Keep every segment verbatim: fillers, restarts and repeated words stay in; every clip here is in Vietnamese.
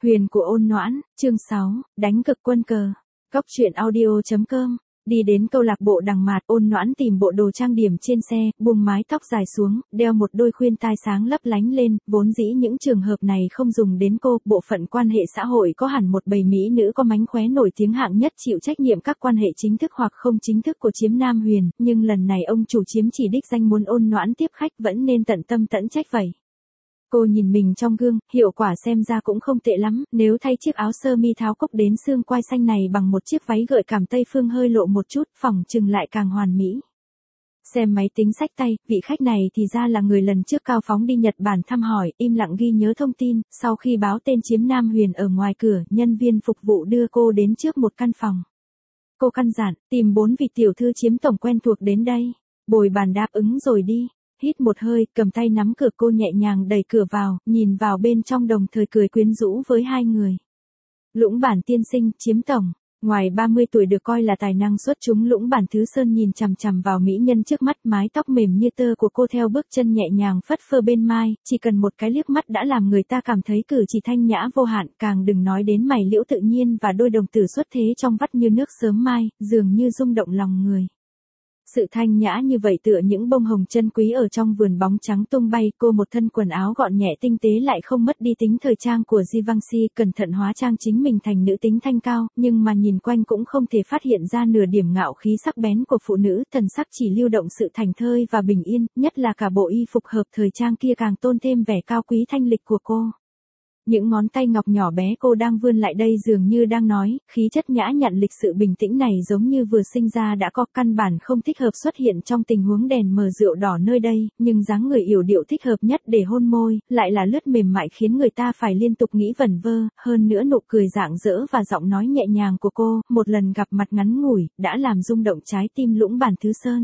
Huyền của ôn noãn, chương sáu, đánh cực quân cờ. Cốc truyện audio chấm com. Đi đến câu lạc bộ Đằng Mạt, ôn noãn tìm bộ đồ trang điểm trên xe, buông mái tóc dài xuống, đeo một đôi khuyên tai sáng lấp lánh lên, vốn dĩ những trường hợp này không dùng đến cô, bộ phận quan hệ xã hội có hẳn một bầy mỹ nữ có mánh khóe nổi tiếng hạng nhất chịu trách nhiệm các quan hệ chính thức hoặc không chính thức của Chiếm Nam Huyền, nhưng lần này ông chủ Chiếm chỉ đích danh muốn ôn noãn tiếp khách vẫn nên tận tâm tận trách vậy. Cô nhìn mình trong gương, hiệu quả xem ra cũng không tệ lắm, nếu thay chiếc áo sơ mi tháo cúc đến xương quai xanh này bằng một chiếc váy gợi cảm Tây phương hơi lộ một chút, phỏng chừng lại càng hoàn mỹ. Xem máy tính xách tay, vị khách này thì ra là người lần trước Cao Phóng đi Nhật Bản thăm hỏi, im lặng ghi nhớ thông tin, sau khi báo tên Chiếm Nam Huyền ở ngoài cửa, nhân viên phục vụ đưa cô đến trước một căn phòng. Cô căn dặn, tìm bốn vị tiểu thư Chiếm tổng quen thuộc đến đây. Bồi bàn đáp ứng rồi đi. Hít một hơi, cầm tay nắm cửa, cô nhẹ nhàng đẩy cửa vào, nhìn vào bên trong đồng thời cười quyến rũ với hai người. Lũng Bản tiên sinh, Chiếm tổng. Ngoài ba mươi tuổi được coi là tài năng xuất chúng, Lũng Bản Thứ Sơn nhìn chằm chằm vào mỹ nhân trước mắt, mái tóc mềm như tơ của cô theo bước chân nhẹ nhàng phất phơ bên mai, chỉ cần một cái liếc mắt đã làm người ta cảm thấy cử chỉ thanh nhã vô hạn, càng đừng nói đến mày liễu tự nhiên và đôi đồng tử xuất thế trong vắt như nước sớm mai, dường như rung động lòng người. Sự thanh nhã như vậy tựa những bông hồng chân quý ở trong vườn bóng trắng tung bay, cô một thân quần áo gọn nhẹ tinh tế lại không mất đi tính thời trang của Givenchy, cẩn thận hóa trang chính mình thành nữ tính thanh cao, nhưng mà nhìn quanh cũng không thể phát hiện ra nửa điểm ngạo khí sắc bén của phụ nữ, thần sắc chỉ lưu động sự thảnh thơi và bình yên, nhất là cả bộ y phục hợp thời trang kia càng tôn thêm vẻ cao quý thanh lịch của cô. Những ngón tay ngọc nhỏ bé cô đang vươn lại đây dường như đang nói, khí chất nhã nhặn lịch sự bình tĩnh này giống như vừa sinh ra đã có, căn bản không thích hợp xuất hiện trong tình huống đèn mờ rượu đỏ nơi đây, nhưng dáng người yểu điệu thích hợp nhất để hôn môi, lại là lướt mềm mại khiến người ta phải liên tục nghĩ vẩn vơ, hơn nữa nụ cười rạng rỡ và giọng nói nhẹ nhàng của cô, một lần gặp mặt ngắn ngủi, đã làm rung động trái tim Lũng Bản Thứ Sơn.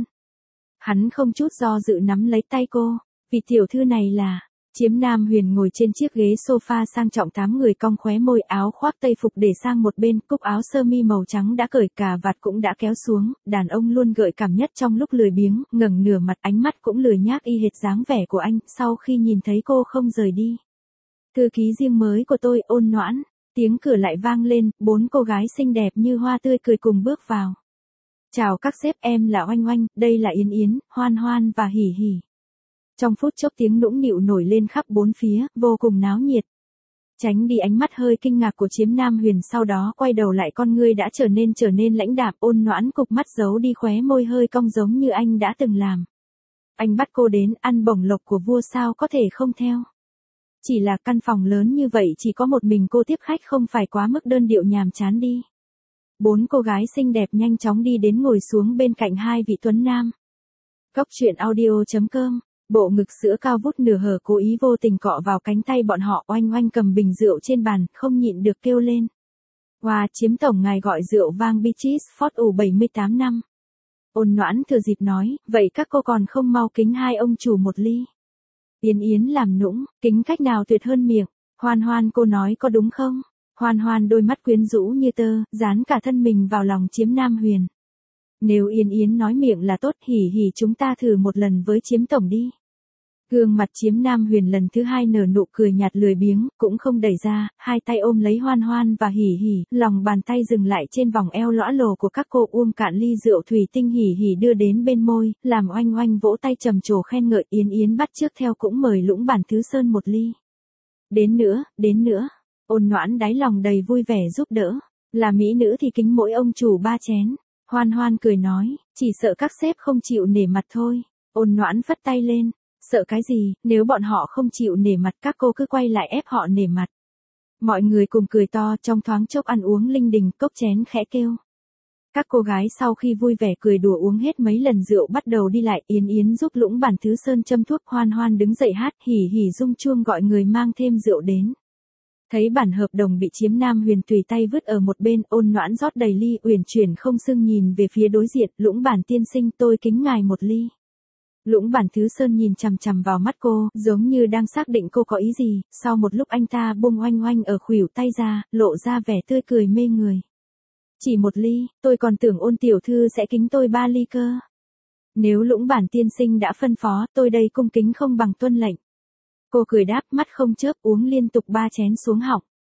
Hắn không chút do dự nắm lấy tay cô, vị tiểu thư này là... Chiếm Nam Huyền ngồi trên chiếc ghế sofa sang trọng, tám người cong khóe môi, áo khoác tây phục để sang một bên, cúc áo sơ mi màu trắng đã cởi, cà vạt cũng đã kéo xuống, đàn ông luôn gợi cảm nhất trong lúc lười biếng, ngẩng nửa mặt, ánh mắt cũng lười nhác y hệt dáng vẻ của anh, sau khi nhìn thấy cô không rời đi. Thư ký riêng mới của tôi, ôn noãn, tiếng cửa lại vang lên, bốn cô gái xinh đẹp như hoa tươi cười cùng bước vào. Chào các sếp, em là Oanh Oanh, đây là Yến Yến, Hoan Hoan và Hỉ Hỉ. Trong phút chốc tiếng nũng nịu nổi lên khắp bốn phía, vô cùng náo nhiệt. Tránh đi ánh mắt hơi kinh ngạc của Chiếm Nam Huyền, sau đó quay đầu lại, con ngươi đã trở nên trở nên lãnh đạm, ôn noãn cục mắt giấu đi khóe môi hơi cong giống như anh đã từng làm. Anh bắt cô đến ăn bổng lộc của vua sao có thể không theo. Chỉ là căn phòng lớn như vậy chỉ có một mình cô tiếp khách không phải quá mức đơn điệu nhàm chán đi. Bốn cô gái xinh đẹp nhanh chóng đi đến ngồi xuống bên cạnh hai vị tuấn nam. Cốc truyện audio chấm com. Bộ ngực sữa cao vút nửa hở cố ý vô tình cọ vào cánh tay bọn họ, Oanh Oanh cầm bình rượu trên bàn, không nhịn được kêu lên. Wow, Chiếm tổng ngài gọi rượu vang Beatrice Ford ủ bảy mươi tám năm. Ôn noãn thừa dịp nói, vậy các cô còn không mau kính hai ông chủ một ly. Yến Yến làm nũng, kính cách nào tuyệt hơn miệng. Hoan Hoan, cô nói có đúng không? Hoan Hoan đôi mắt quyến rũ như tơ, dán cả thân mình vào lòng Chiếm Nam Huyền. Nếu Yến Yến nói miệng là tốt, Hỉ Hỉ chúng ta thử một lần với Chiếm tổng đi. Gương mặt Chiếm Nam Huyền lần thứ hai nở nụ cười nhạt lười biếng, cũng không đẩy ra, hai tay ôm lấy Hoan Hoan và Hỉ Hỉ, lòng bàn tay dừng lại trên vòng eo lõa lồ của các cô, uông cạn ly rượu thủy tinh Hỉ Hỉ đưa đến bên môi, làm Oanh Oanh vỗ tay trầm trồ khen ngợi, Yến Yến bắt chước theo cũng mời Lũng Bản Thứ Sơn một ly. Đến nữa, đến nữa, ôn noãn đáy lòng đầy vui vẻ giúp đỡ, là mỹ nữ thì kính mỗi ông chủ ba chén. Hoan Hoan cười nói, chỉ sợ các sếp không chịu nể mặt thôi. Ôn noãn phất tay lên, sợ cái gì, nếu bọn họ không chịu nể mặt các cô cứ quay lại ép họ nể mặt. Mọi người cùng cười to, trong thoáng chốc ăn uống linh đình, cốc chén khẽ kêu. Các cô gái sau khi vui vẻ cười đùa uống hết mấy lần rượu bắt đầu đi lại, Yến Yến giúp Lũng Bản Thứ Sơn châm thuốc, Hoan Hoan đứng dậy hát, Hỉ Hỉ rung chuông gọi người mang thêm rượu đến. Thấy bản hợp đồng bị Chiếm Nam Huyền tùy tay vứt ở một bên, ôn noãn rót đầy ly, uyển chuyển không xưng nhìn về phía đối diện, Lũng Bản tiên sinh, tôi kính ngài một ly. Lũng Bản Thứ Sơn nhìn chằm chằm vào mắt cô, giống như đang xác định cô có ý gì, sau một lúc anh ta buông Oanh Oanh ở khuỷu tay ra, lộ ra vẻ tươi cười mê người. Chỉ một ly, tôi còn tưởng ôn tiểu thư sẽ kính tôi ba ly cơ. Nếu Lũng Bản tiên sinh đã phân phó, tôi đây cung kính không bằng tuân lệnh. Cô cười đáp, mắt không chớp, uống liên tục ba chén xuống họng.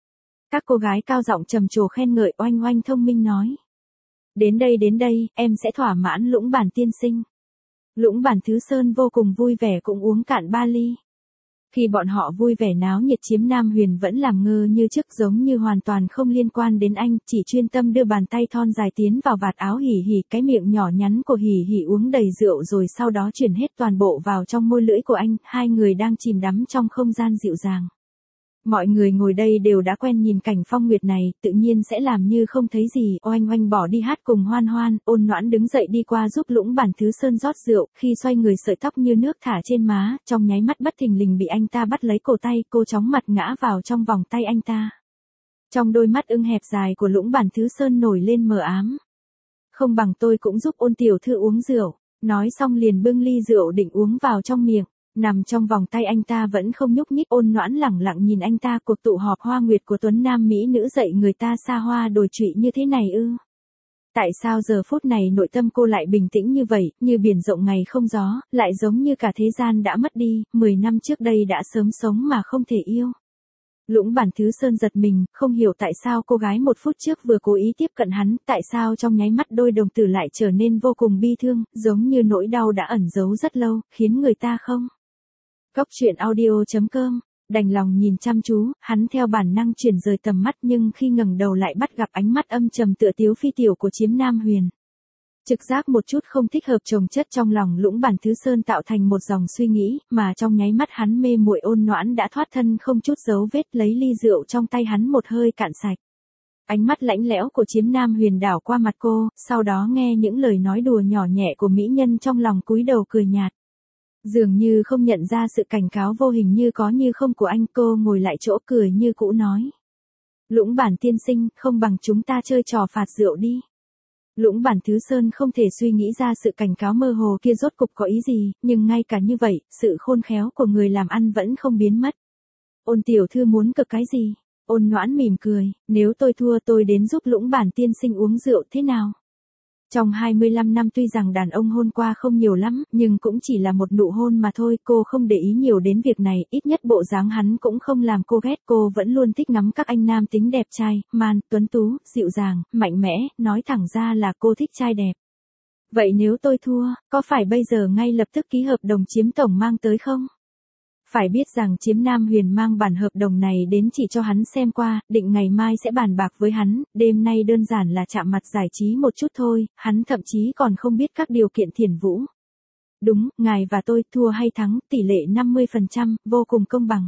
Các cô gái cao giọng trầm trồ khen ngợi. Oanh Oanh thông minh nói. Đến đây đến đây, em sẽ thỏa mãn Lũng Bản tiên sinh. Lũng Bản Thứ Sơn vô cùng vui vẻ cũng uống cạn ba ly. Khi bọn họ vui vẻ náo nhiệt, Chiếm Nam Huyền vẫn làm ngơ như trước, giống như hoàn toàn không liên quan đến anh, chỉ chuyên tâm đưa bàn tay thon dài tiến vào vạt áo Hỉ Hỉ, cái miệng nhỏ nhắn của Hỉ Hỉ uống đầy rượu rồi sau đó chuyển hết toàn bộ vào trong môi lưỡi của anh, hai người đang chìm đắm trong không gian dịu dàng. Mọi người ngồi đây đều đã quen nhìn cảnh phong nguyệt này, tự nhiên sẽ làm như không thấy gì. Oanh Oanh bỏ đi hát cùng Hoan Hoan, Ôn Noãn đứng dậy đi qua giúp Lũng Bản Thứ Sơn rót rượu, khi xoay người sợi tóc như nước thả trên má, trong nháy mắt bất thình lình bị anh ta bắt lấy cổ tay, cô chóng mặt ngã vào trong vòng tay anh ta. Trong đôi mắt ưng hẹp dài của Lũng Bản Thứ Sơn nổi lên mờ ám. Không bằng tôi cũng giúp Ôn tiểu thư uống rượu, nói xong liền bưng ly rượu định uống vào trong miệng. Nằm trong vòng tay anh ta vẫn không nhúc nhích. Ôn Noãn lẳng lặng nhìn anh ta. Cuộc tụ họp hoa nguyệt của tuấn nam mỹ nữ dạy người ta xa hoa đồi trụy như thế này ư? Tại sao giờ phút này nội tâm cô lại bình tĩnh như vậy, như biển rộng ngày không gió, lại giống như cả thế gian đã mất đi, mười năm trước đây đã sớm sống mà không thể yêu. Lũng Bản Thứ Sơn giật mình, không hiểu tại sao cô gái một phút trước vừa cố ý tiếp cận hắn, tại sao trong nháy mắt đôi đồng tử lại trở nên vô cùng bi thương, giống như nỗi đau đã ẩn giấu rất lâu, khiến người ta không. Góc truyện audio chấm com, đành lòng nhìn chăm chú, hắn theo bản năng chuyển rời tầm mắt nhưng khi ngẩng đầu lại bắt gặp ánh mắt âm trầm tựa tiếu phi tiểu của Chiếm Nam Huyền. Trực giác một chút không thích hợp chồng chất trong lòng Lũng Bản Thứ Sơn tạo thành một dòng suy nghĩ, mà trong nháy mắt hắn mê muội. Ôn Noãn đã thoát thân không chút dấu vết lấy ly rượu trong tay hắn một hơi cạn sạch. Ánh mắt lạnh lẽo của Chiếm Nam Huyền đảo qua mặt cô, sau đó nghe những lời nói đùa nhỏ nhẹ của mỹ nhân trong lòng cúi đầu cười nhạt. Dường như không nhận ra sự cảnh cáo vô hình như có như không của anh, cô ngồi lại chỗ cười như cũ nói. Lũng Bản tiên sinh, không bằng chúng ta chơi trò phạt rượu đi. Lũng Bản Thứ Sơn không thể suy nghĩ ra sự cảnh cáo mơ hồ kia rốt cục có ý gì, nhưng ngay cả như vậy, sự khôn khéo của người làm ăn vẫn không biến mất. Ôn tiểu thư muốn cực cái gì? Ôn Noãn mỉm cười, nếu tôi thua tôi đến giúp Lũng Bản tiên sinh uống rượu thế nào? Trong hai mươi lăm năm tuy rằng đàn ông hôn qua không nhiều lắm, nhưng cũng chỉ là một nụ hôn mà thôi, cô không để ý nhiều đến việc này, ít nhất bộ dáng hắn cũng không làm cô ghét, cô vẫn luôn thích ngắm các anh nam tính đẹp trai, man, tuấn tú, dịu dàng, mạnh mẽ, nói thẳng ra là cô thích trai đẹp. Vậy nếu tôi thua, có phải bây giờ ngay lập tức ký hợp đồng Chiếm tổng mang tới không? Phải biết rằng Chiếm Nam Huyền mang bản hợp đồng này đến chỉ cho hắn xem qua, định ngày mai sẽ bàn bạc với hắn, đêm nay đơn giản là chạm mặt giải trí một chút thôi, hắn thậm chí còn không biết các điều kiện thiển vũ. Đúng, ngài và tôi, thua hay thắng, tỷ lệ năm mươi phần trăm, vô cùng công bằng.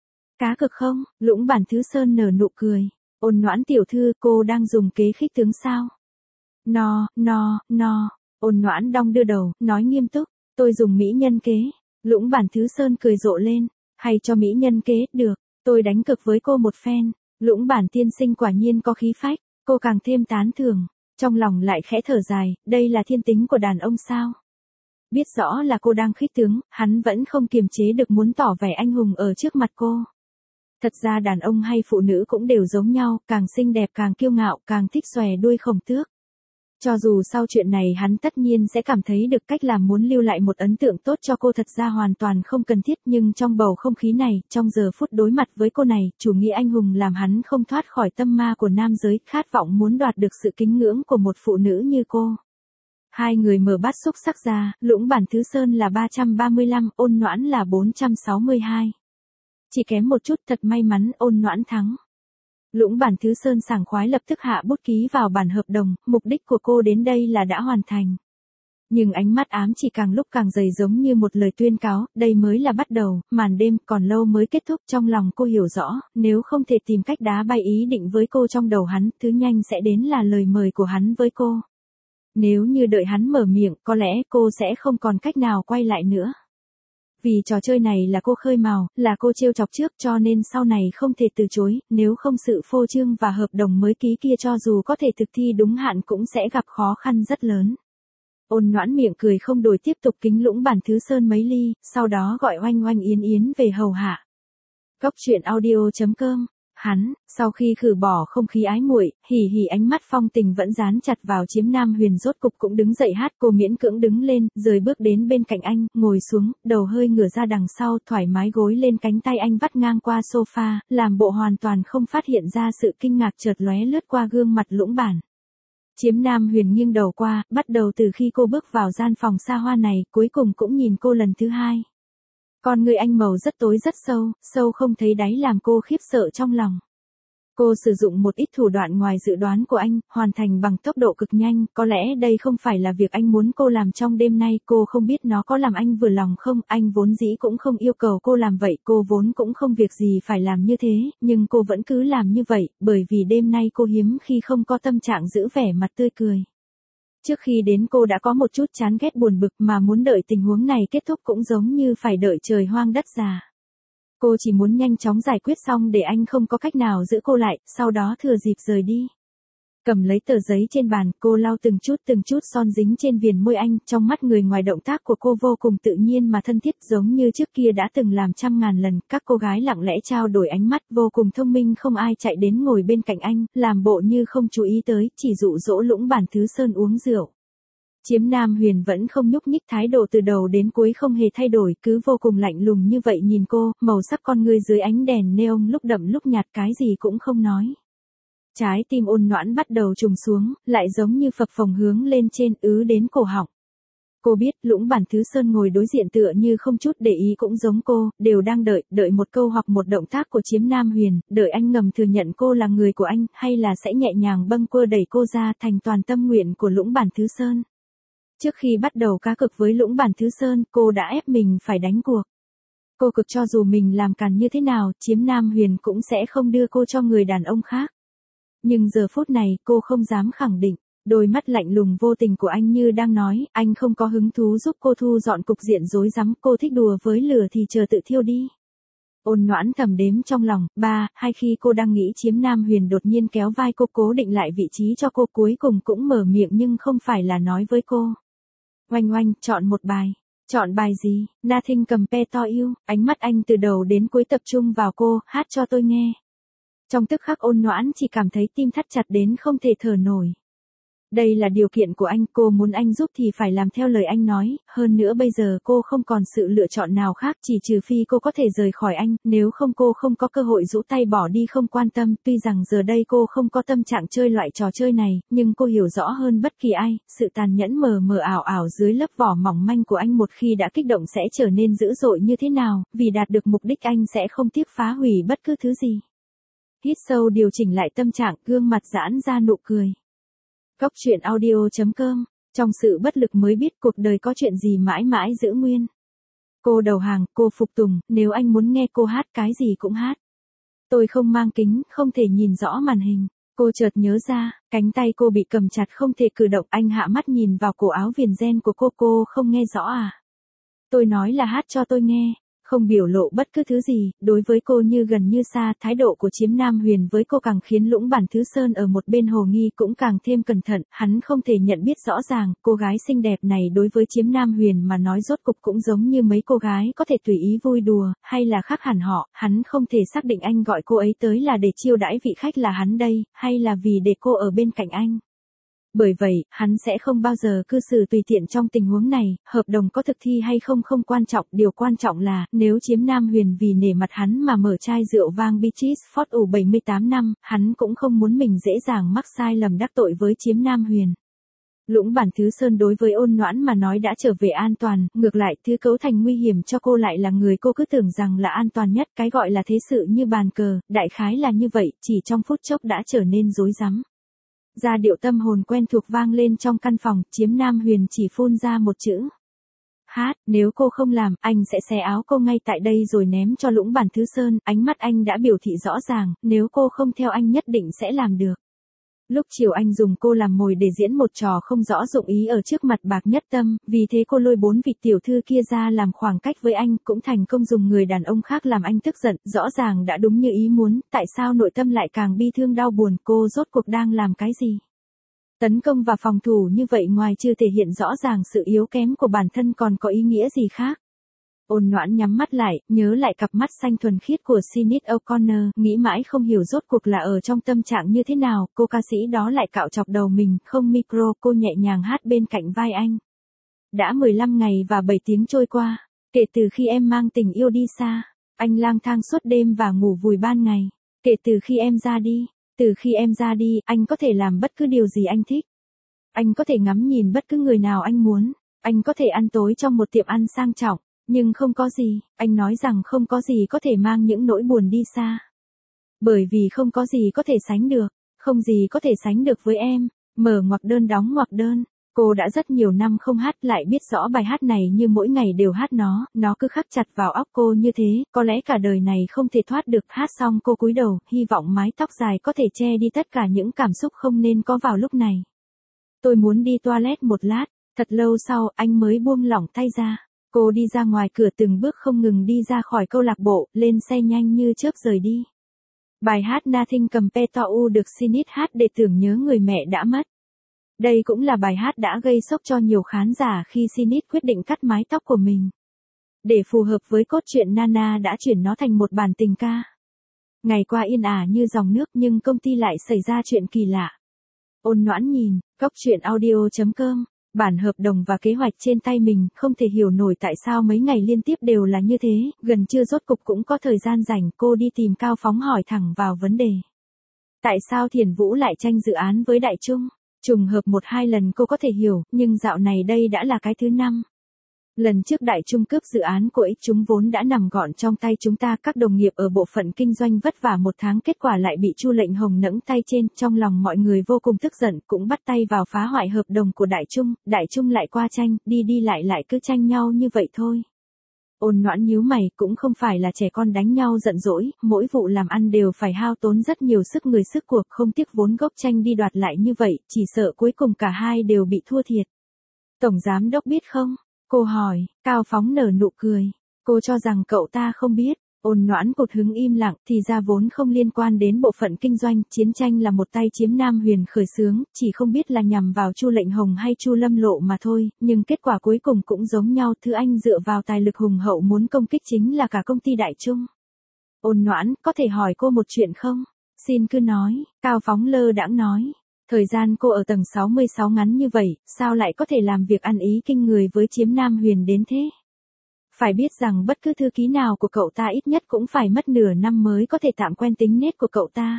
Cá cực không? Lũng Bản Thứ Sơn nở nụ cười. Ôn Noãn tiểu thư, cô đang dùng kế khích tướng sao? No, no, no. Ôn Noãn đong đưa đầu, nói nghiêm túc, tôi dùng mỹ nhân kế. Lũng Bản Thứ Sơn cười rộ lên, hay cho mỹ nhân kế, được, tôi đánh cực với cô một phen. Lũng Bản tiên sinh quả nhiên có khí phách, cô càng thêm tán thưởng, trong lòng lại khẽ thở dài, đây là thiên tính của đàn ông sao? Biết rõ là cô đang khích tướng, hắn vẫn không kiềm chế được muốn tỏ vẻ anh hùng ở trước mặt cô. Thật ra đàn ông hay phụ nữ cũng đều giống nhau, càng xinh đẹp càng kiêu ngạo, càng thích xòe đuôi khổng tước. Cho dù sau chuyện này hắn tất nhiên sẽ cảm thấy được cách làm muốn lưu lại một ấn tượng tốt cho cô thật ra hoàn toàn không cần thiết, nhưng trong bầu không khí này, trong giờ phút đối mặt với cô này, chủ nghĩa anh hùng làm hắn không thoát khỏi tâm ma của nam giới, khát vọng muốn đoạt được sự kính ngưỡng của một phụ nữ như cô. Hai người mở bát xúc sắc ra, Lũng Bản Thứ Sơn là ba trăm ba mươi lăm, Ôn Noãn là bốn trăm sáu mươi hai. Chỉ kém một chút, thật may mắn, Ôn Noãn thắng. Lũng Bản Thứ Sơn sảng khoái lập tức hạ bút ký vào bản hợp đồng, mục đích của cô đến đây là đã hoàn thành. Nhưng ánh mắt ám chỉ càng lúc càng dày giống như một lời tuyên cáo, đây mới là bắt đầu, màn đêm còn lâu mới kết thúc. Trong lòng cô hiểu rõ, nếu không thể tìm cách đá bay ý định với cô trong đầu hắn, thứ nhanh sẽ đến là lời mời của hắn với cô. Nếu như đợi hắn mở miệng, có lẽ cô sẽ không còn cách nào quay lại nữa. Vì trò chơi này là cô khơi mào, là cô trêu chọc trước cho nên sau này không thể từ chối, nếu không sự phô trương và hợp đồng mới ký kia cho dù có thể thực thi đúng hạn cũng sẽ gặp khó khăn rất lớn. Ôn Noãn miệng cười không đổi tiếp tục kính Lũng Bản Thứ Sơn mấy ly, sau đó gọi Oanh Oanh Yến Yến về hầu hạ. Góc truyện audio chấm com Hắn, sau khi khử bỏ không khí ái muội, hì hì ánh mắt phong tình vẫn dán chặt vào Chiếm Nam Huyền rốt cục cũng đứng dậy hát. Cô miễn cưỡng đứng lên, rời bước đến bên cạnh anh, ngồi xuống, đầu hơi ngửa ra đằng sau, thoải mái gối lên cánh tay anh vắt ngang qua sofa, làm bộ hoàn toàn không phát hiện ra sự kinh ngạc chợt lóe lướt qua gương mặt Lũng Bản. Chiếm Nam Huyền nghiêng đầu qua, bắt đầu từ khi cô bước vào gian phòng xa hoa này, cuối cùng cũng nhìn cô lần thứ hai. Con người anh màu rất tối rất sâu, sâu không thấy đáy làm cô khiếp sợ trong lòng. Cô sử dụng một ít thủ đoạn ngoài dự đoán của anh, hoàn thành bằng tốc độ cực nhanh, có lẽ đây không phải là việc anh muốn cô làm trong đêm nay, cô không biết nó có làm anh vừa lòng không, anh vốn dĩ cũng không yêu cầu cô làm vậy, cô vốn cũng không việc gì phải làm như thế, nhưng cô vẫn cứ làm như vậy, bởi vì đêm nay cô hiếm khi không có tâm trạng giữ vẻ mặt tươi cười. Trước khi đến cô đã có một chút chán ghét buồn bực mà muốn đợi tình huống này kết thúc cũng giống như phải đợi trời hoang đất già. Cô chỉ muốn nhanh chóng giải quyết xong để anh không có cách nào giữ cô lại, sau đó thừa dịp rời đi. Cầm lấy tờ giấy trên bàn, cô lau từng chút từng chút son dính trên viền môi anh, trong mắt người ngoài động tác của cô vô cùng tự nhiên mà thân thiết giống như trước kia đã từng làm trăm ngàn lần. Các cô gái lặng lẽ trao đổi ánh mắt vô cùng thông minh, không ai chạy đến ngồi bên cạnh anh, làm bộ như không chú ý tới, chỉ dụ dỗ Lũng Bản Thứ Sơn uống rượu. Chiếm Nam Huyền vẫn không nhúc nhích, thái độ từ đầu đến cuối không hề thay đổi, cứ vô cùng lạnh lùng như vậy nhìn cô, màu sắc con người dưới ánh đèn neon lúc đậm lúc nhạt, cái gì cũng không nói. Trái tim ôn noãn bắt đầu trùng xuống, lại giống như phập phồng hướng lên trên, ứ đến cổ họng. Cô biết Lũng Bản Thứ Sơn ngồi đối diện tựa như không chút để ý cũng giống cô, đều đang đợi, đợi một câu hoặc một động tác của Chiếm Nam Huyền, đợi anh ngầm thừa nhận cô là người của anh, hay là sẽ nhẹ nhàng bâng quơ đẩy cô ra thành toàn tâm nguyện của Lũng Bản Thứ Sơn. Trước khi bắt đầu cá cược với Lũng Bản Thứ Sơn, cô đã ép mình phải đánh cuộc. Cô cực cho dù mình làm càn như thế nào, Chiếm Nam Huyền cũng sẽ không đưa cô cho người đàn ông khác. Nhưng giờ phút này, cô không dám khẳng định. Đôi mắt lạnh lùng vô tình của anh như đang nói, anh không có hứng thú giúp cô thu dọn cục diện rối rắm, cô thích đùa với lửa thì chờ tự thiêu đi. Ôn noãn thầm đếm trong lòng, ba, hai khi cô đang nghĩ Chiếm Nam Huyền đột nhiên kéo vai cô cố định lại vị trí cho cô, cuối cùng cũng mở miệng nhưng không phải là nói với cô. Oanh oanh, chọn một bài. Chọn bài gì? Nothing Compare to You. Ánh mắt anh từ đầu đến cuối tập trung vào cô, hát cho tôi nghe. Trong tức khắc ôn noãn chỉ cảm thấy tim thắt chặt đến không thể thở nổi. Đây là điều kiện của anh, cô muốn anh giúp thì phải làm theo lời anh nói, hơn nữa bây giờ cô không còn sự lựa chọn nào khác, chỉ trừ phi cô có thể rời khỏi anh, nếu không cô không có cơ hội rũ tay bỏ đi không quan tâm, tuy rằng giờ đây cô không có tâm trạng chơi loại trò chơi này, nhưng cô hiểu rõ hơn bất kỳ ai, sự tàn nhẫn mờ mờ ảo ảo dưới lớp vỏ mỏng manh của anh một khi đã kích động sẽ trở nên dữ dội như thế nào, vì đạt được mục đích anh sẽ không tiếc phá hủy bất cứ thứ gì. Hít sâu điều chỉnh lại tâm trạng, gương mặt giãn ra nụ cười. Góc truyện audio chấm com, trong sự bất lực mới biết cuộc đời có chuyện gì mãi mãi giữ nguyên. Cô đầu hàng, cô phục tùng, nếu anh muốn nghe cô hát cái gì cũng hát. Tôi không mang kính, không thể nhìn rõ màn hình. Cô chợt nhớ ra, cánh tay cô bị cầm chặt không thể cử động, anh hạ mắt nhìn vào cổ áo viền ren của cô, cô không nghe rõ à? Tôi nói là hát cho tôi nghe. Không biểu lộ bất cứ thứ gì, đối với cô như gần như xa, thái độ của Chiếm Nam Huyền với cô càng khiến Lũng Bản Thứ Sơn ở một bên hồ nghi cũng càng thêm cẩn thận, hắn không thể nhận biết rõ ràng, cô gái xinh đẹp này đối với Chiếm Nam Huyền mà nói rốt cục cũng giống như mấy cô gái có thể tùy ý vui đùa, hay là khác hẳn họ, hắn không thể xác định anh gọi cô ấy tới là để chiêu đãi vị khách là hắn đây, hay là vì để cô ở bên cạnh anh. Bởi vậy, hắn sẽ không bao giờ cư xử tùy tiện trong tình huống này, hợp đồng có thực thi hay không không quan trọng, điều quan trọng là, nếu Chiếm Nam Huyền vì nể mặt hắn mà mở chai rượu vang Beatrice Ford ủ bảy mươi tám năm, hắn cũng không muốn mình dễ dàng mắc sai lầm đắc tội với Chiếm Nam Huyền. Lũng Bản Thứ Sơn đối với ôn noãn mà nói đã trở về an toàn, ngược lại thứ cấu thành nguy hiểm cho cô lại là người cô cứ tưởng rằng là an toàn nhất, cái gọi là thế sự như bàn cờ, đại khái là như vậy, chỉ trong phút chốc đã trở nên rối rắm. Giai điệu tâm hồn quen thuộc vang lên trong căn phòng, Chiếm Nam Huyền chỉ phun ra một chữ. Hát, nếu cô không làm, anh sẽ xé áo cô ngay tại đây rồi ném cho Lũng Bản Thứ Sơn, ánh mắt anh đã biểu thị rõ ràng, nếu cô không theo anh nhất định sẽ làm được. Lúc chiều anh dùng cô làm mồi để diễn một trò không rõ dụng ý ở trước mặt Bạc Nhất Tâm, vì thế cô lôi bốn vị tiểu thư kia ra làm khoảng cách với anh, cũng thành công dùng người đàn ông khác làm anh tức giận, rõ ràng đã đúng như ý muốn, tại sao nội tâm lại càng bi thương đau buồn, cô rốt cuộc đang làm cái gì? Tấn công và phòng thủ như vậy ngoài chưa thể hiện rõ ràng sự yếu kém của bản thân còn có ý nghĩa gì khác? Ôn Noãn nhắm mắt lại, nhớ lại cặp mắt xanh thuần khiết của Sinead O'Connor, nghĩ mãi không hiểu rốt cuộc là ở trong tâm trạng như thế nào, cô ca sĩ đó lại cạo chọc đầu mình, không micro, cô nhẹ nhàng hát bên cạnh vai anh. Đã mười lăm ngày và bảy tiếng trôi qua, kể từ khi em mang tình yêu đi xa, anh lang thang suốt đêm và ngủ vùi ban ngày. Kể từ khi em ra đi, từ khi em ra đi, anh có thể làm bất cứ điều gì anh thích. Anh có thể ngắm nhìn bất cứ người nào anh muốn, anh có thể ăn tối trong một tiệm ăn sang trọng. Nhưng không có gì, anh nói rằng không có gì có thể mang những nỗi buồn đi xa. Bởi vì không có gì có thể sánh được, không gì có thể sánh được với em. Mở ngoặc đơn đóng ngoặc đơn. Cô đã rất nhiều năm không hát lại biết rõ bài hát này như mỗi ngày đều hát nó, nó cứ khắc chặt vào óc cô như thế, có lẽ cả đời này không thể thoát được. Hát xong cô cúi đầu, hy vọng mái tóc dài có thể che đi tất cả những cảm xúc không nên có vào lúc này. Tôi muốn đi toilet một lát, thật lâu sau anh mới buông lỏng tay ra. Cô đi ra ngoài cửa từng bước không ngừng đi ra khỏi câu lạc bộ, lên xe nhanh như chớp rời đi. Bài hát Nothing Compares to You được Sinead hát để tưởng nhớ người mẹ đã mất. Đây cũng là bài hát đã gây sốc cho nhiều khán giả khi Sinead quyết định cắt mái tóc của mình. Để phù hợp với cốt truyện, Nana đã chuyển nó thành một bản tình ca. Ngày qua yên ả như dòng nước nhưng công ty lại xảy ra chuyện kỳ lạ. Ôn Noãn nhìn, góc truyện audio chấm com. Bản hợp đồng và kế hoạch trên tay mình, không thể hiểu nổi tại sao mấy ngày liên tiếp đều là như thế, gần trưa rốt cục cũng có thời gian rảnh, cô đi tìm Cao Phóng hỏi thẳng vào vấn đề. Tại sao Thiền Vũ lại tranh dự án với Đại Trung? Trùng hợp một hai lần cô có thể hiểu, nhưng dạo này đây đã là cái thứ năm. Lần trước Đại Trung cướp dự án của ích chúng vốn đã nằm gọn trong tay chúng ta, các đồng nghiệp ở bộ phận kinh doanh vất vả một tháng, kết quả lại bị Chu Lệnh Hồng nẫng tay trên, trong lòng mọi người vô cùng tức giận, cũng bắt tay vào phá hoại hợp đồng của Đại Trung, Đại Trung lại qua tranh, đi đi lại lại cứ tranh nhau như vậy thôi. Ôn Noãn nhíu mày, cũng không phải là trẻ con đánh nhau giận dỗi, mỗi vụ làm ăn đều phải hao tốn rất nhiều sức người sức cuộc, không tiếc vốn gốc tranh đi đoạt lại như vậy, chỉ sợ cuối cùng cả hai đều bị thua thiệt. Tổng giám đốc biết không? Cô hỏi. Cao Phóng nở nụ cười. Cô cho rằng cậu ta không biết. Ôn Noãn cột hứng im lặng, thì ra vốn không liên quan đến bộ phận kinh doanh, chiến tranh là một tay chiếm Nam Huyền khởi xướng, chỉ không biết là nhằm vào Chu Lệnh Hồng hay Chu Lâm Lộ mà thôi, nhưng kết quả cuối cùng cũng giống nhau, Thư Anh dựa vào tài lực hùng hậu muốn công kích chính là cả công ty Đại Trung. Ôn Noãn, có thể hỏi cô một chuyện không? Xin cứ nói, Cao Phóng lơ đãng nói. Thời gian cô ở tầng sáu mươi sáu ngắn như vậy, sao lại có thể làm việc ăn ý kinh người với chiếm Nam Huyền đến thế? Phải biết rằng bất cứ thư ký nào của cậu ta ít nhất cũng phải mất nửa năm mới có thể tạm quen tính nết của cậu ta.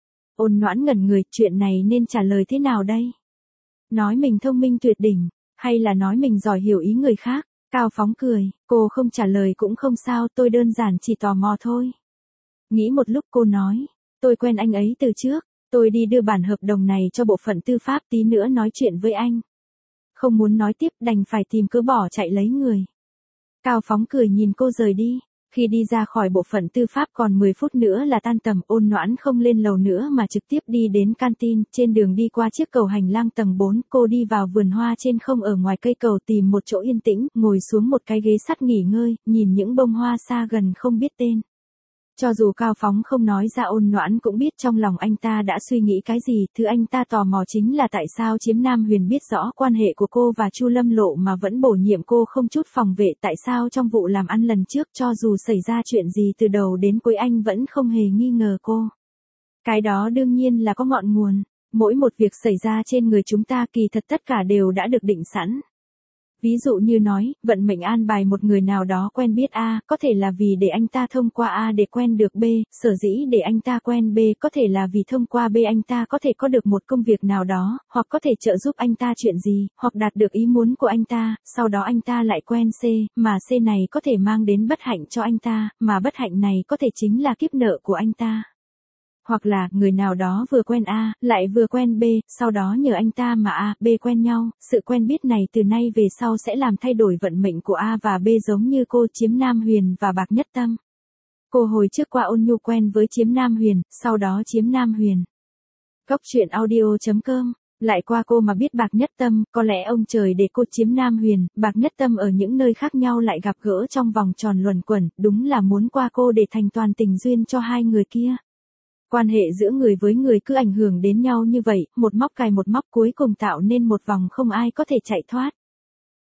Ôn Noãn ngẩn người, chuyện này nên trả lời thế nào đây? Nói mình thông minh tuyệt đỉnh, hay là nói mình giỏi hiểu ý người khác? Cao Phóng cười, cô không trả lời cũng không sao, tôi đơn giản chỉ tò mò thôi. Nghĩ một lúc cô nói, tôi quen anh ấy từ trước, tôi đi đưa bản hợp đồng này cho bộ phận tư pháp, tí nữa nói chuyện với anh. Không muốn nói tiếp, đành phải tìm cớ bỏ chạy lấy người. Cao Phóng cười nhìn cô rời đi. Khi đi ra khỏi bộ phận tư pháp còn mười phút nữa là tan tầm, Ôn Noãn không lên lầu nữa mà trực tiếp đi đến canteen, trên đường đi qua chiếc cầu hành lang tầng bốn, cô đi vào vườn hoa trên không ở ngoài cây cầu, tìm một chỗ yên tĩnh, ngồi xuống một cái ghế sắt nghỉ ngơi, nhìn những bông hoa xa gần không biết tên. Cho dù Cao Phóng không nói ra, Ôn Noãn cũng biết trong lòng anh ta đã suy nghĩ cái gì, thứ anh ta tò mò chính là tại sao chiếm Nam Huyền biết rõ quan hệ của cô và Chu Lâm Lộ mà vẫn bổ nhiệm cô không chút phòng vệ, tại sao trong vụ làm ăn lần trước cho dù xảy ra chuyện gì từ đầu đến cuối anh vẫn không hề nghi ngờ cô. Cái đó đương nhiên là có ngọn nguồn, mỗi một việc xảy ra trên người chúng ta kỳ thật tất cả đều đã được định sẵn. Ví dụ như nói, vận mệnh an bài một người nào đó quen biết A, có thể là vì để anh ta thông qua A để quen được B, sở dĩ để anh ta quen B, có thể là vì thông qua B anh ta có thể có được một công việc nào đó, hoặc có thể trợ giúp anh ta chuyện gì, hoặc đạt được ý muốn của anh ta, sau đó anh ta lại quen C, mà C này có thể mang đến bất hạnh cho anh ta, mà bất hạnh này có thể chính là kiếp nợ của anh ta. Hoặc là, người nào đó vừa quen A, lại vừa quen B, sau đó nhờ anh ta mà A, B quen nhau, sự quen biết này từ nay về sau sẽ làm thay đổi vận mệnh của A và B, giống như cô chiếm Nam Huyền và Bạc Nhất Tâm. Cô hồi trước qua Ôn Nhu quen với chiếm Nam Huyền, sau đó chiếm Nam Huyền. Góc truyện audio chấm com, lại qua cô mà biết Bạc Nhất Tâm, có lẽ ông trời để cô chiếm Nam Huyền, Bạc Nhất Tâm ở những nơi khác nhau lại gặp gỡ trong vòng tròn luẩn quẩn, đúng là muốn qua cô để thành toàn tình duyên cho hai người kia. Quan hệ giữa người với người cứ ảnh hưởng đến nhau như vậy, một móc cài một móc cuối cùng tạo nên một vòng không ai có thể chạy thoát.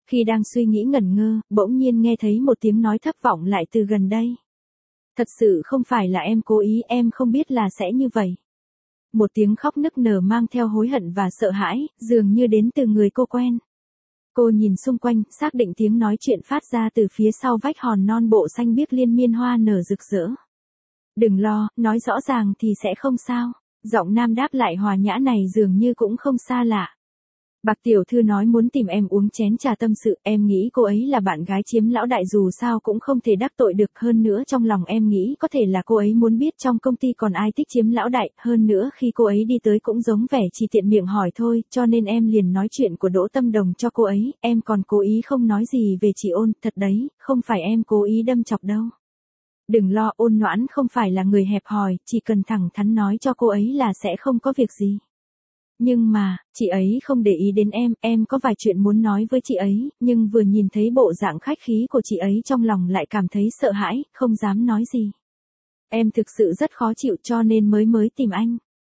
Khi đang suy nghĩ ngẩn ngơ, bỗng nhiên nghe thấy một tiếng nói thấp vọng lại từ gần đây. Thật sự không phải là em cố ý, em không biết là sẽ như vậy. Một tiếng khóc nức nở mang theo hối hận và sợ hãi, dường như đến từ người cô quen. Cô nhìn xung quanh, xác định tiếng nói chuyện phát ra từ phía sau vách hòn non bộ xanh biếc liên miên hoa nở rực rỡ. Đừng lo, nói rõ ràng thì sẽ không sao. Giọng nam đáp lại hòa nhã này dường như cũng không xa lạ. Bạc tiểu thư nói muốn tìm em uống chén trà tâm sự, em nghĩ cô ấy là bạn gái Chiếm lão đại dù sao cũng không thể đắc tội được, hơn nữa trong lòng em nghĩ có thể là cô ấy muốn biết trong công ty còn ai thích Chiếm lão đại, hơn nữa khi cô ấy đi tới cũng giống vẻ chỉ tiện miệng hỏi thôi, cho nên em liền nói chuyện của Đỗ Tâm Đồng cho cô ấy, em còn cố ý không nói gì về chị Ôn, thật đấy, không phải em cố ý đâm chọc đâu. Đừng lo, Ôn Noãn không phải là người hẹp hòi, chỉ cần thẳng thắn nói cho cô ấy là sẽ không có việc gì. Nhưng mà, chị ấy không để ý đến em, em có vài chuyện muốn nói với chị ấy, nhưng vừa nhìn thấy bộ dạng khách khí của chị ấy trong lòng lại cảm thấy sợ hãi, không dám nói gì. Em thực sự rất khó chịu cho nên mới mới tìm anh.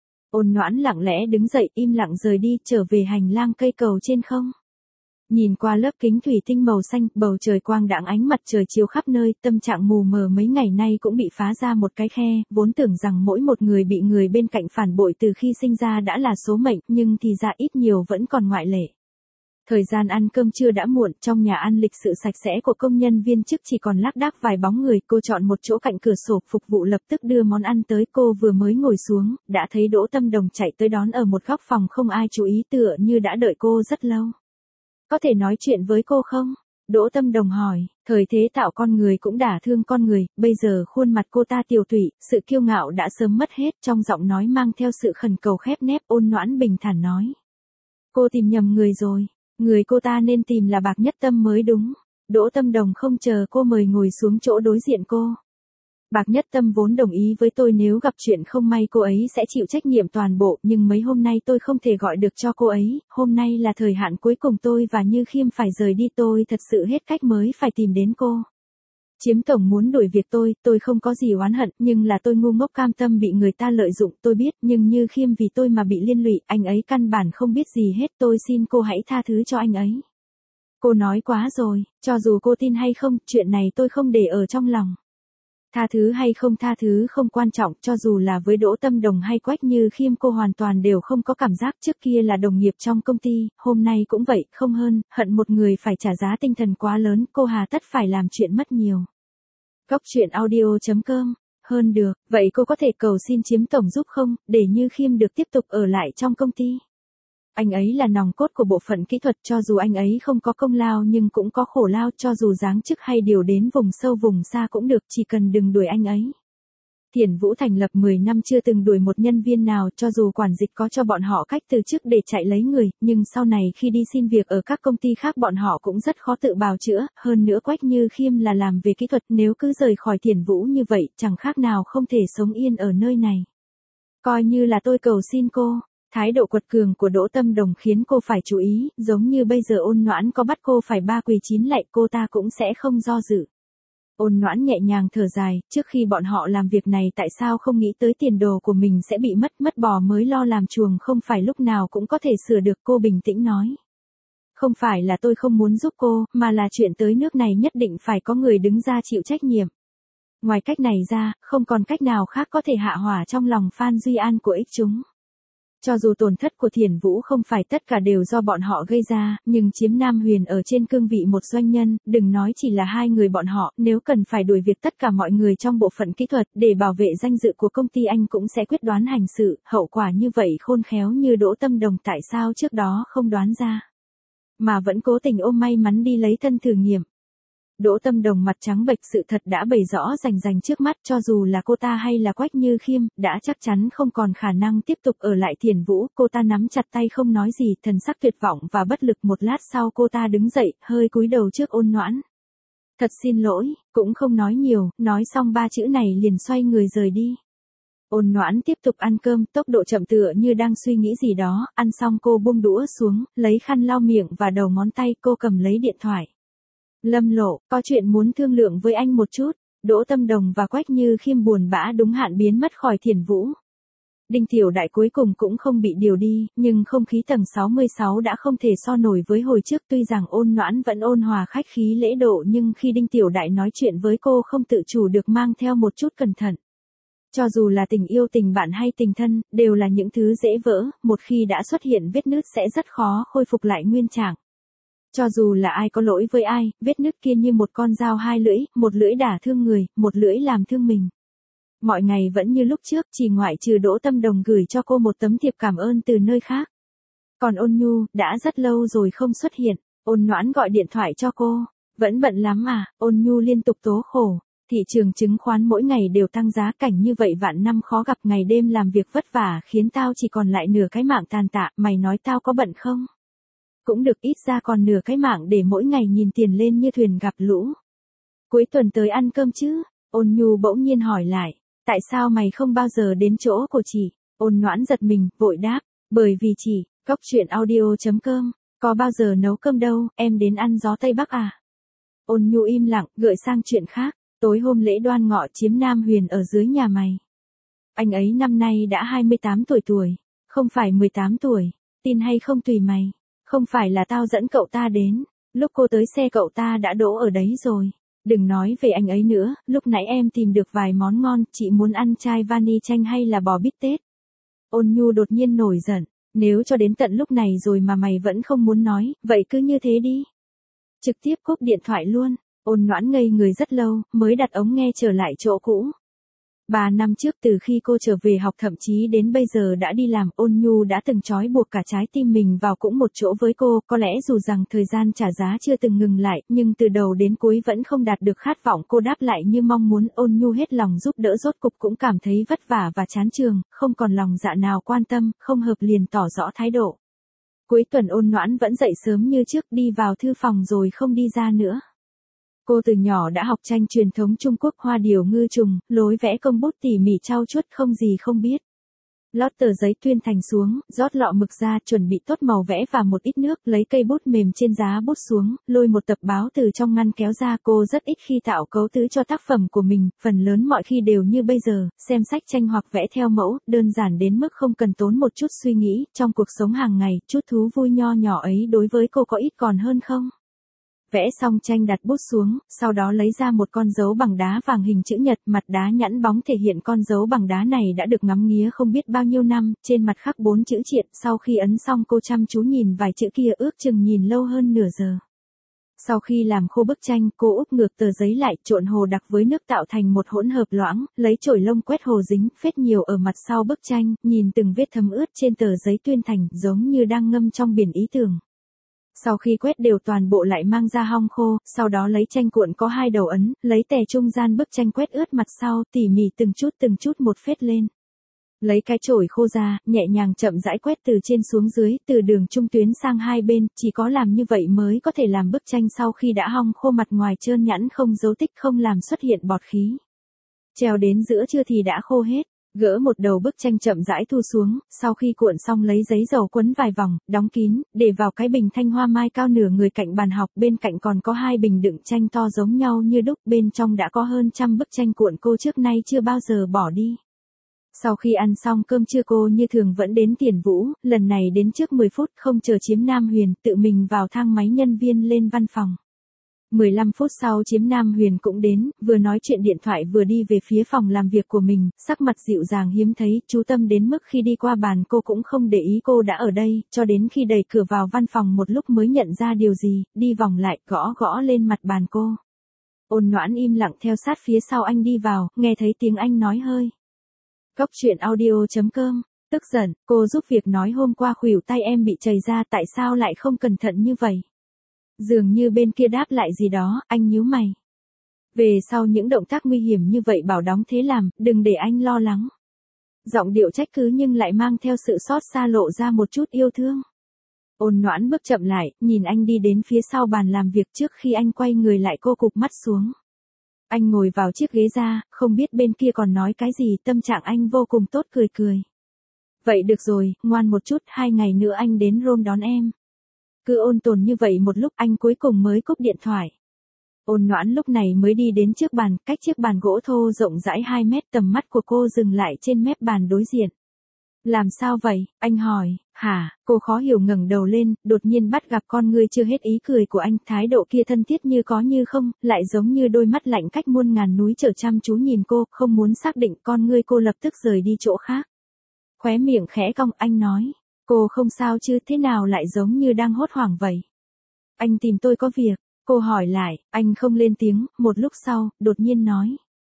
Ôn Noãn lặng lẽ đứng dậy, im lặng rời đi, trở về hành lang cây cầu trên không. Nhìn qua lớp kính thủy tinh màu xanh, bầu trời quang đãng, ánh mặt trời chiếu khắp nơi, tâm trạng mù mờ mấy ngày nay cũng bị phá ra một cái khe, vốn tưởng rằng mỗi một người bị người bên cạnh phản bội từ khi sinh ra đã là số mệnh, nhưng thì ra ít nhiều vẫn còn ngoại lệ. Thời gian ăn cơm trưa đã muộn, trong nhà ăn lịch sự sạch sẽ của công nhân viên chức chỉ còn lác đác vài bóng người, cô chọn một chỗ cạnh cửa sổ, phục vụ lập tức đưa món ăn tới, cô vừa mới ngồi xuống, đã thấy Đỗ Tâm Đồng chạy tới đón ở một góc phòng không ai chú ý, tựa như đã đợi cô rất lâu. Có thể nói chuyện với cô không? Đỗ Tâm Đồng hỏi, thời thế tạo con người cũng đả thương con người, bây giờ khuôn mặt cô ta tiều tụy, sự kiêu ngạo đã sớm mất hết, trong giọng nói mang theo sự khẩn cầu khép nép. Ôn Noãn bình thản nói. Cô tìm nhầm người rồi, người cô ta nên tìm là Bạc Nhất Tâm mới đúng. Đỗ Tâm Đồng không chờ cô mời ngồi xuống chỗ đối diện cô. Bạc Nhất Tâm vốn đồng ý với tôi nếu gặp chuyện không may cô ấy sẽ chịu trách nhiệm toàn bộ, nhưng mấy hôm nay tôi không thể gọi được cho cô ấy, hôm nay là thời hạn cuối cùng tôi và Như Khiêm phải rời đi, tôi thật sự hết cách mới phải tìm đến cô. Chiếm tổng muốn đuổi việc tôi, tôi không có gì oán hận, nhưng là tôi ngu ngốc cam tâm bị người ta lợi dụng, tôi biết, nhưng Như Khiêm vì tôi mà bị liên lụy, anh ấy căn bản không biết gì hết, tôi xin cô hãy tha thứ cho anh ấy. Cô nói quá rồi, cho dù cô tin hay không, chuyện này tôi không để ở trong lòng. Tha thứ hay không tha thứ không quan trọng, cho dù là với Đỗ Tâm Đồng hay Quách Như Khiêm cô hoàn toàn đều không có cảm giác, trước kia là đồng nghiệp trong công ty, hôm nay cũng vậy, không hơn, hận một người phải trả giá tinh thần quá lớn, cô hà tất phải làm chuyện mất nhiều. Góc truyện audio chấm com, hơn được, vậy cô có thể cầu xin Chiếm tổng giúp không, để Như Khiêm được tiếp tục ở lại trong công ty. Anh ấy là nòng cốt của bộ phận kỹ thuật, cho dù anh ấy không có công lao nhưng cũng có khổ lao, cho dù giáng chức hay điều đến vùng sâu vùng xa cũng được, chỉ cần đừng đuổi anh ấy. Thiển Vũ thành lập mười năm chưa từng đuổi một nhân viên nào, cho dù quản dịch có cho bọn họ cách từ chức để chạy lấy người, nhưng sau này khi đi xin việc ở các công ty khác bọn họ cũng rất khó tự bào chữa, hơn nữa Quách Như Khiêm là làm về kỹ thuật, nếu cứ rời khỏi Thiển Vũ như vậy, chẳng khác nào không thể sống yên ở nơi này. Coi như là tôi cầu xin cô. Thái độ quật cường của Đỗ Tâm Đồng khiến cô phải chú ý, giống như bây giờ Ôn Noãn có bắt cô phải ba quỳ chín lạy cô ta cũng sẽ không do dự. Ôn Noãn nhẹ nhàng thở dài, trước khi bọn họ làm việc này tại sao không nghĩ tới tiền đồ của mình sẽ bị mất, mất bò mới lo làm chuồng, không phải lúc nào cũng có thể sửa được, cô bình tĩnh nói. Không phải là tôi không muốn giúp cô, mà là chuyện tới nước này nhất định phải có người đứng ra chịu trách nhiệm. Ngoài cách này ra, không còn cách nào khác có thể hạ hỏa trong lòng Phan Duy An của ích chúng. Cho dù tổn thất của Thiển Vũ không phải tất cả đều do bọn họ gây ra, nhưng Chiếm Nam Huyền ở trên cương vị một doanh nhân, đừng nói chỉ là hai người bọn họ, nếu cần phải đuổi việc tất cả mọi người trong bộ phận kỹ thuật để bảo vệ danh dự của công ty anh cũng sẽ quyết đoán hành sự, hậu quả như vậy khôn khéo như Đỗ Tâm Đồng tại sao trước đó không đoán ra. Mà vẫn cố tình ôm may mắn đi lấy thân thử nghiệm. Đỗ Tâm Đồng mặt trắng bệch, sự thật đã bày rõ rành rành trước mắt, cho dù là cô ta hay là Quách Như Khiêm, đã chắc chắn không còn khả năng tiếp tục ở lại Thiển Vũ, cô ta nắm chặt tay không nói gì, thần sắc tuyệt vọng và bất lực, một lát sau cô ta đứng dậy, hơi cúi đầu trước Ôn Noãn. Thật xin lỗi, cũng không nói nhiều, nói xong ba chữ này liền xoay người rời đi. Ôn Noãn tiếp tục ăn cơm, tốc độ chậm tựa như đang suy nghĩ gì đó, ăn xong cô buông đũa xuống, lấy khăn lau miệng và đầu ngón tay, cô cầm lấy điện thoại. Lâm Lộ, có chuyện muốn thương lượng với anh một chút. Đỗ Tâm Đồng và Quách Như Khiêm buồn bã đúng hạn biến mất khỏi Thiển Vũ. Đinh Tiểu Đại cuối cùng cũng không bị điều đi, nhưng không khí tầng sáu mươi sáu đã không thể so nổi với hồi trước, tuy rằng Ôn Noãn vẫn ôn hòa khách khí lễ độ, nhưng khi Đinh Tiểu Đại nói chuyện với cô không tự chủ được mang theo một chút cẩn thận. Cho dù là tình yêu, tình bạn hay tình thân, đều là những thứ dễ vỡ, một khi đã xuất hiện vết nứt sẽ rất khó khôi phục lại nguyên trạng. Cho dù là ai có lỗi với ai, vết nứt kia như một con dao hai lưỡi, một lưỡi đả thương người, một lưỡi làm thương mình. Mọi ngày vẫn như lúc trước, chỉ ngoại trừ Đỗ Tâm Đồng gửi cho cô một tấm thiệp cảm ơn từ nơi khác. Còn Ôn Nhu, đã rất lâu rồi không xuất hiện. Ôn Noãn gọi điện thoại cho cô. Vẫn bận lắm à? Ôn Nhu liên tục tố khổ. Thị trường chứng khoán mỗi ngày đều tăng giá, cảnh như vậy vạn năm khó gặp, ngày đêm làm việc vất vả khiến tao chỉ còn lại nửa cái mạng tàn tạ, mày nói tao có bận không? Cũng được, ít ra còn nửa cái mạng để mỗi ngày nhìn tiền lên như thuyền gặp lũ. Cuối tuần tới ăn cơm chứ? Ôn Nhu bỗng nhiên hỏi lại. Tại sao mày không bao giờ đến chỗ của chị? Ôn Noãn giật mình, vội đáp. Bởi vì chị, Cóc Truyện Audio chấm com, có bao giờ nấu cơm đâu, em đến ăn gió Tây Bắc à? Ôn Nhu im lặng, gợi sang chuyện khác. Tối hôm lễ Đoan Ngọ chiếm Nam Huyền ở dưới nhà mày. Anh ấy năm nay đã hai mươi tám tuổi tuổi, không phải mười tám tuổi, tin hay không tùy mày. Không phải là tao dẫn cậu ta đến, lúc cô tới xe cậu ta đã đỗ ở đấy rồi. Đừng nói về anh ấy nữa, lúc nãy em tìm được vài món ngon, chị muốn ăn chai vani chanh hay là bò bít tết? Ôn Nhu đột nhiên nổi giận, nếu cho đến tận lúc này rồi mà mày vẫn không muốn nói, vậy cứ như thế đi. Trực tiếp cúp điện thoại luôn. Ôn Noãn ngây người rất lâu, mới đặt ống nghe trở lại chỗ cũ. Ba năm trước, từ khi cô trở về học thậm chí đến bây giờ đã đi làm, Ôn Nhu đã từng trói buộc cả trái tim mình vào cũng một chỗ với cô, có lẽ dù rằng thời gian trả giá chưa từng ngừng lại, nhưng từ đầu đến cuối vẫn không đạt được khát vọng cô đáp lại như mong muốn. Ôn Nhu hết lòng giúp đỡ, rốt cục cũng cảm thấy vất vả và chán trường, không còn lòng dạ nào quan tâm, không hợp liền tỏ rõ thái độ. Cuối tuần Ôn Noãn vẫn dậy sớm như trước, đi vào thư phòng rồi không đi ra nữa. Cô từ nhỏ đã học tranh truyền thống Trung Quốc, hoa điểu ngư trùng, lối vẽ công bút tỉ mỉ trau chuốt không gì không biết. Lót tờ giấy tuyên thành xuống, rót lọ mực ra, chuẩn bị tốt màu vẽ và một ít nước, lấy cây bút mềm trên giá bút xuống, lôi một tập báo từ trong ngăn kéo ra. Cô rất ít khi tạo cấu tứ cho tác phẩm của mình, phần lớn mọi khi đều như bây giờ, xem sách tranh hoặc vẽ theo mẫu, đơn giản đến mức không cần tốn một chút suy nghĩ. Trong cuộc sống hàng ngày, chút thú vui nho nhỏ ấy đối với cô có ít còn hơn không? Vẽ xong tranh đặt bút xuống, sau đó lấy ra một con dấu bằng đá vàng hình chữ nhật, mặt đá nhẵn bóng thể hiện con dấu bằng đá này đã được ngắm nghía không biết bao nhiêu năm, trên mặt khắc bốn chữ triện. Sau khi ấn xong cô chăm chú nhìn vài chữ kia, ước chừng nhìn lâu hơn nửa giờ. Sau khi làm khô bức tranh, cô úp ngược tờ giấy lại, trộn hồ đặc với nước tạo thành một hỗn hợp loãng, lấy chổi lông quét hồ dính, phết nhiều ở mặt sau bức tranh, nhìn từng vết thấm ướt trên tờ giấy tuyên thành, giống như đang ngâm trong biển ý tưởng. Sau khi quét đều toàn bộ lại mang ra hong khô, sau đó lấy tranh cuộn có hai đầu ấn, lấy tè trung gian bức tranh quét ướt mặt sau, tỉ mỉ từng chút từng chút một phết lên. Lấy cái chổi khô ra, nhẹ nhàng chậm rãi quét từ trên xuống dưới, từ đường trung tuyến sang hai bên, chỉ có làm như vậy mới có thể làm bức tranh sau khi đã hong khô mặt ngoài trơn nhẵn không dấu tích, không làm xuất hiện bọt khí. Treo đến giữa trưa thì đã khô hết. Gỡ một đầu bức tranh chậm rãi thu xuống, sau khi cuộn xong lấy giấy dầu quấn vài vòng, đóng kín, để vào cái bình thanh hoa mai cao nửa người cạnh bàn học, bên cạnh còn có hai bình đựng tranh to giống nhau như đúc, bên trong đã có hơn trăm bức tranh cuộn cô trước nay chưa bao giờ bỏ đi. Sau khi ăn xong cơm trưa cô như thường vẫn đến Tiền Vũ, lần này đến trước mười phút, không chờ chiếm Nam Huyền, tự mình vào thang máy nhân viên lên văn phòng. mười lăm phút sau chiếm Nam Huyền cũng đến, vừa nói chuyện điện thoại vừa đi về phía phòng làm việc của mình, sắc mặt dịu dàng hiếm thấy, chú tâm đến mức khi đi qua bàn cô cũng không để ý cô đã ở đây, cho đến khi đẩy cửa vào văn phòng một lúc mới nhận ra điều gì, đi vòng lại, gõ gõ lên mặt bàn cô. Ôn Noãn im lặng theo sát phía sau anh đi vào, nghe thấy tiếng anh nói hơi. Cóc Truyện Audio chấm com, tức giận, cô giúp việc nói hôm qua khuỷu tay em bị chảy ra, tại sao lại không cẩn thận như vậy? Dường như bên kia đáp lại gì đó, anh nhíu mày. Về sau những động tác nguy hiểm như vậy bảo đóng thế làm, đừng để anh lo lắng. Giọng điệu trách cứ nhưng lại mang theo sự xót xa, lộ ra một chút yêu thương. Ôn Noãn bước chậm lại, nhìn anh đi đến phía sau bàn làm việc, trước khi anh quay người lại cô cụp mắt xuống. Anh ngồi vào chiếc ghế ra, không biết bên kia còn nói cái gì, tâm trạng anh vô cùng tốt, cười cười. Vậy được rồi, ngoan một chút, hai ngày nữa anh đến Rome đón em. Cứ ôn tồn như vậy một lúc anh cuối cùng mới cúp điện thoại. Ôn Noãn lúc này mới đi đến trước bàn, cách chiếc bàn gỗ thô rộng rãi hai mét, tầm mắt của cô dừng lại trên mép bàn đối diện. Làm sao vậy, anh hỏi, hả, cô khó hiểu ngẩng đầu lên, đột nhiên bắt gặp con ngươi chưa hết ý cười của anh, thái độ kia thân thiết như có như không, lại giống như đôi mắt lạnh cách muôn ngàn núi trở chăm chú nhìn cô, không muốn xác định con ngươi cô lập tức rời đi chỗ khác. Khóe miệng khẽ cong, anh nói, cô không sao chứ, thế nào lại giống như đang hốt hoảng vậy? Anh tìm tôi có việc, cô hỏi lại, anh không lên tiếng, một lúc sau, đột nhiên nói.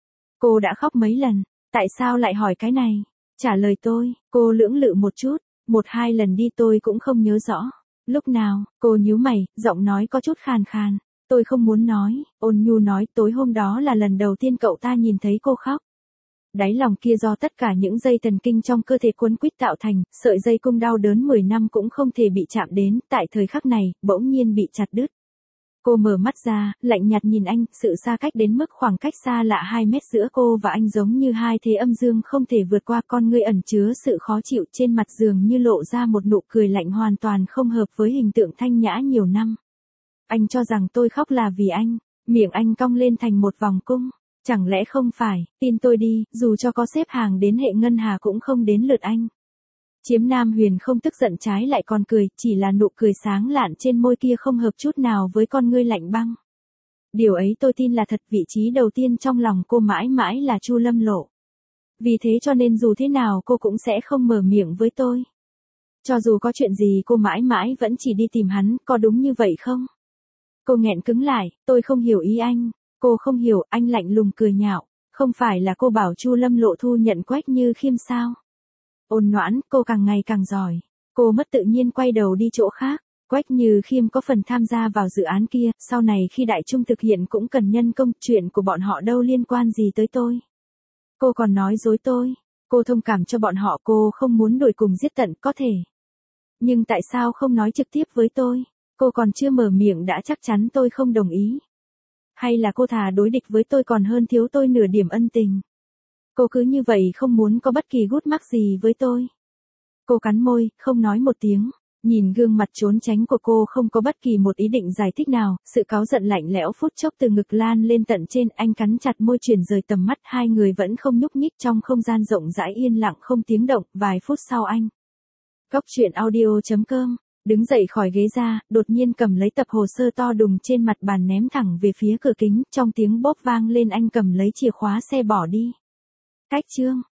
Cô đã khóc mấy lần, tại sao lại hỏi cái này? Trả lời tôi, cô lưỡng lự một chút, một hai lần đi tôi cũng không nhớ rõ. Lúc nào, cô nhíu mày, giọng nói có chút khàn khàn. Tôi không muốn nói, ôn nhu nói tối hôm đó là lần đầu tiên cậu ta nhìn thấy cô khóc. Đáy lòng kia do tất cả những dây thần kinh trong cơ thể quấn quýt tạo thành, sợi dây cung đau đớn mười năm cũng không thể bị chạm đến, tại thời khắc này, bỗng nhiên bị chặt đứt. Cô mở mắt ra, lạnh nhạt nhìn anh, sự xa cách đến mức khoảng cách xa lạ hai mét giữa cô và anh giống như hai thế âm dương không thể vượt qua, con ngươi ẩn chứa sự khó chịu, trên mặt giường như lộ ra một nụ cười lạnh hoàn toàn không hợp với hình tượng thanh nhã nhiều năm. Anh cho rằng tôi khóc là vì anh, miệng anh cong lên thành một vòng cung. Chẳng lẽ không phải, tin tôi đi, dù cho có xếp hàng đến hệ ngân hà cũng không đến lượt anh. Chiếm Nam Huyền không tức giận, trái lại còn cười, chỉ là nụ cười sáng lạn trên môi kia không hợp chút nào với con ngươi lạnh băng. Điều ấy tôi tin là thật, vị trí đầu tiên trong lòng cô mãi mãi là Chu Lâm Lộ. Vì thế cho nên dù thế nào cô cũng sẽ không mở miệng với tôi. Cho dù có chuyện gì cô mãi mãi vẫn chỉ đi tìm hắn, có đúng như vậy không? Cô nghẹn cứng lại, tôi không hiểu ý anh. Cô không hiểu, anh lạnh lùng cười nhạo. Không phải là cô bảo Chu Lâm Lộ thu nhận Quách Như Khiêm sao? Ôn Noãn, cô càng ngày càng giỏi. Cô mất tự nhiên quay đầu đi chỗ khác. Quách Như Khiêm có phần tham gia vào dự án kia, sau này khi Đại Trung thực hiện cũng cần nhân công, chuyện của bọn họ đâu liên quan gì tới tôi. Cô còn nói dối tôi. Cô thông cảm cho bọn họ, cô không muốn đuổi cùng giết tận, có thể. Nhưng tại sao không nói trực tiếp với tôi? Cô còn chưa mở miệng đã chắc chắn tôi không đồng ý. Hay là cô thà đối địch với tôi còn hơn thiếu tôi nửa điểm ân tình? Cô cứ như vậy không muốn có bất kỳ gút mắc gì với tôi. Cô cắn môi, không nói một tiếng. Nhìn gương mặt trốn tránh của cô không có bất kỳ một ý định giải thích nào, sự cáu giận lạnh lẽo phút chốc từ ngực lan lên tận trên, anh cắn chặt môi chuyển rời tầm mắt, hai người vẫn không nhúc nhích trong không gian rộng rãi yên lặng không tiếng động, vài phút sau anh. Góc truyện audio chấm com đứng dậy khỏi ghế ra, đột nhiên cầm lấy tập hồ sơ to đùng trên mặt bàn ném thẳng về phía cửa kính, trong tiếng bóp vang lên anh cầm lấy chìa khóa xe bỏ đi. Cách chương